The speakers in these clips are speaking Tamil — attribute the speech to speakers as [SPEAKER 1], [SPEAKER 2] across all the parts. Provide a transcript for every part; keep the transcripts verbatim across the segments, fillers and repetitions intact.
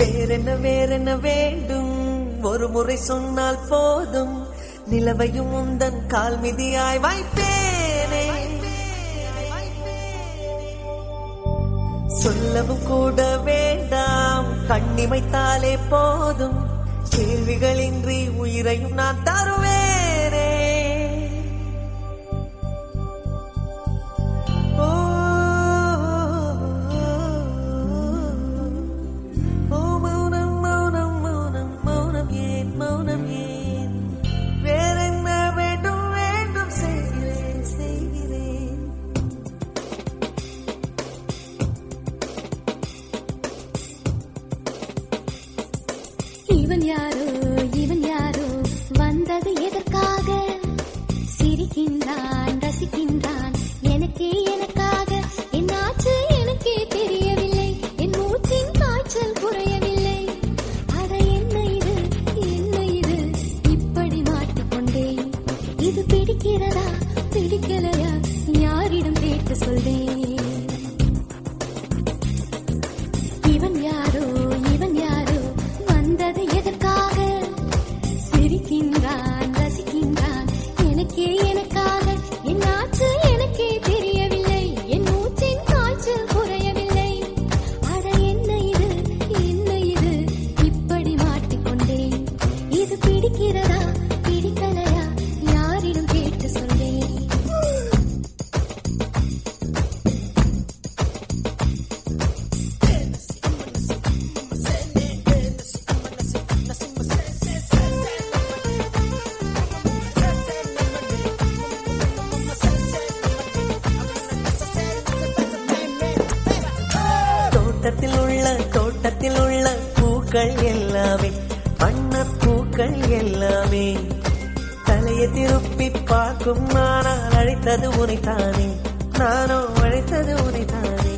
[SPEAKER 1] வேறென்ன வேறென்ன வேண்டும், ஒரு முறை சொன்னால் போதும், நிலவையும் உந்தன் கால் மிதியாய் வைப்பேனே. சொல்லவும் கூட வேண்டாம், கண்ணிமைத்தாலே போதும், கேள்விகளின்றி உயிரையும் நான் தருவேனே.
[SPEAKER 2] இவன் யாரோ இவன் யாரோ வந்தது எதற்காக, சிரிக்கின்றான் ரசிக்கின்றான் எனக்கே எனக்காக. என்னாச்சு எனக்கே தெரியவில்லை, என் மூச்சின் காய்ச்சல் குறையவில்லை. அட என்ன இது என்ன இது, இப்படி மாட்டிக்கொண்டேன். இது பிடிக்கிறதா பிடிக்கலையா, யாரிடம் கேட்டு சொல்வேன். இவன் யாரோ இவன் யாரோ வந்தது எதற்காக, சிரிக்கின்றான் ரசிக்கின்றான் எனக்கே எனக்காக. என்னாச்சு எனக்கே தெரியவில்லை, என் மூச்சின் காய்ச்சல் குறையவில்லை. அட என்ன இது என்ன இது, இப்படி மாட்டிக்கொண்டேன். இது பிடிக்கிறதா பிடிக்கலையா, யாரிடம் கேட்டு சொல்வேன்.
[SPEAKER 1] தோட்டத்தில் உள்ள தோட்டத்தில் உள்ள பூக்கள் எல்லாமே, வண்ண பூக்கள் எல்லாமே, தலையை திருப்பி பார்க்கும் நானால் அழைத்தது உனைத்தானே, நானோ அழைத்தது உனைத்தானே.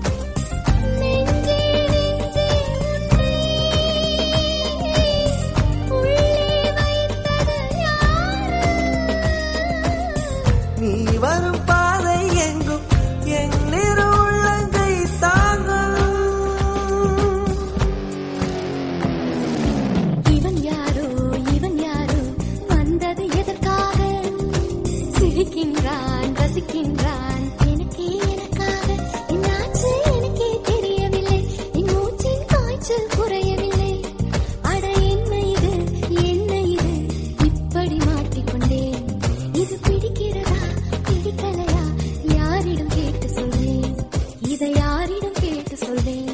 [SPEAKER 1] நீ வரும் பாதை எங்கும் என் நிறு உள்ளங்கை தாங்கும்.
[SPEAKER 2] இவன் யாரோ இவன் யாரோ வந்தது எதற்காக, சிரிக்கின்றான் ரசிக்கின்றான் எனக்கே எனக்காக. என்னாச்சு எனக்கே தெரியவில்லை, என் மூச்சின் காய்ச்சல் குறையவில்லை. அட என்ன இது என்ன இது, இப்படி மாட்டிக்கொண்டேன். இது பிடிக்கிறதா பிடிக்கலையா, யாரிடம் கேட்டு சொல்வேன். இதை யாரிடம் கேட்டு சொல்வேன்.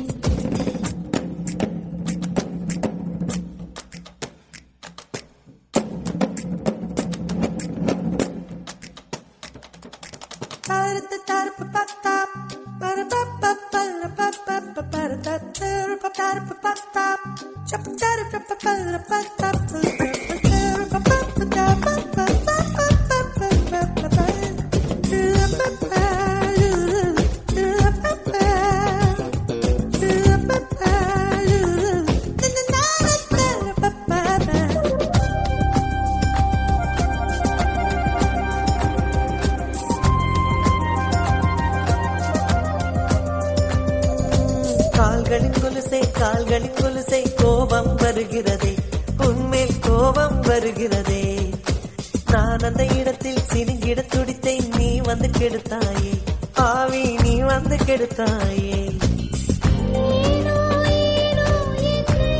[SPEAKER 1] கால்களின் கொலுசை கால்களின் கொலுசை கோபம் வருகிறதே, உன்மேல் கோபம் வருகிறதே. நான் அந்த இடத்தில் சினுங்கிட துடித்தேன், நீ வந்து கெடுத்தாயே ஆவி, நீ வந்து கெடுத்தாயே.
[SPEAKER 2] ஏனோ ஏனோ என்னை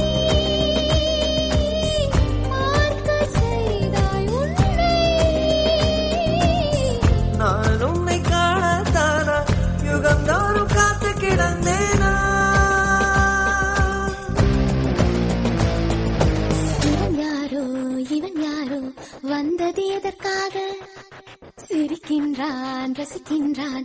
[SPEAKER 2] பார்க்க செய்தாய் உன்னை.
[SPEAKER 1] நான் உன்னை காணத்தானா யுகந்தோறும் காத்து கிடந்தேனா.
[SPEAKER 2] இவன் யாரோ இவன் யாரோ வந்தது எதற்காக, சிரிக்கின்றான் ரசிக்கின்றான்.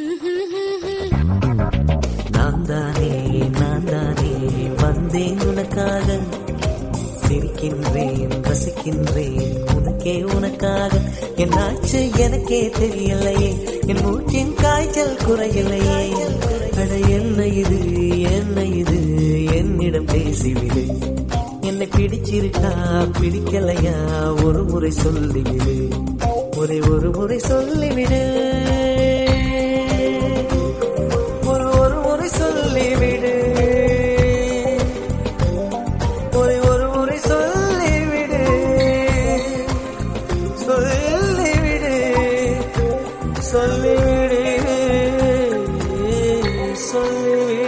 [SPEAKER 1] நான் தானே நான் தானே வந்தேன் உனக்காக, சிரிக்கின்றேன் ரசிக்கின்றேன் உனக்கே உனக்காக. என்னாச்சு எனக்கே தெரியலையே, என் மூச்சின் காய்ச்சல் குறையலையே. அட என்ன இது என்ன இது, என்னிடம் பேசிவிடு. என்னை பிடிச்சிருக்கா பிடிக்கலையா, ஒரு முறை சொல்லிவிடு, ஒரே ஒரு முறை சொல்லிவிடு, ஒரு ஒரு முறை சொல்லிவிடு. சொல்லிவிடு சொல்லிவிடு சொல்லிவிடு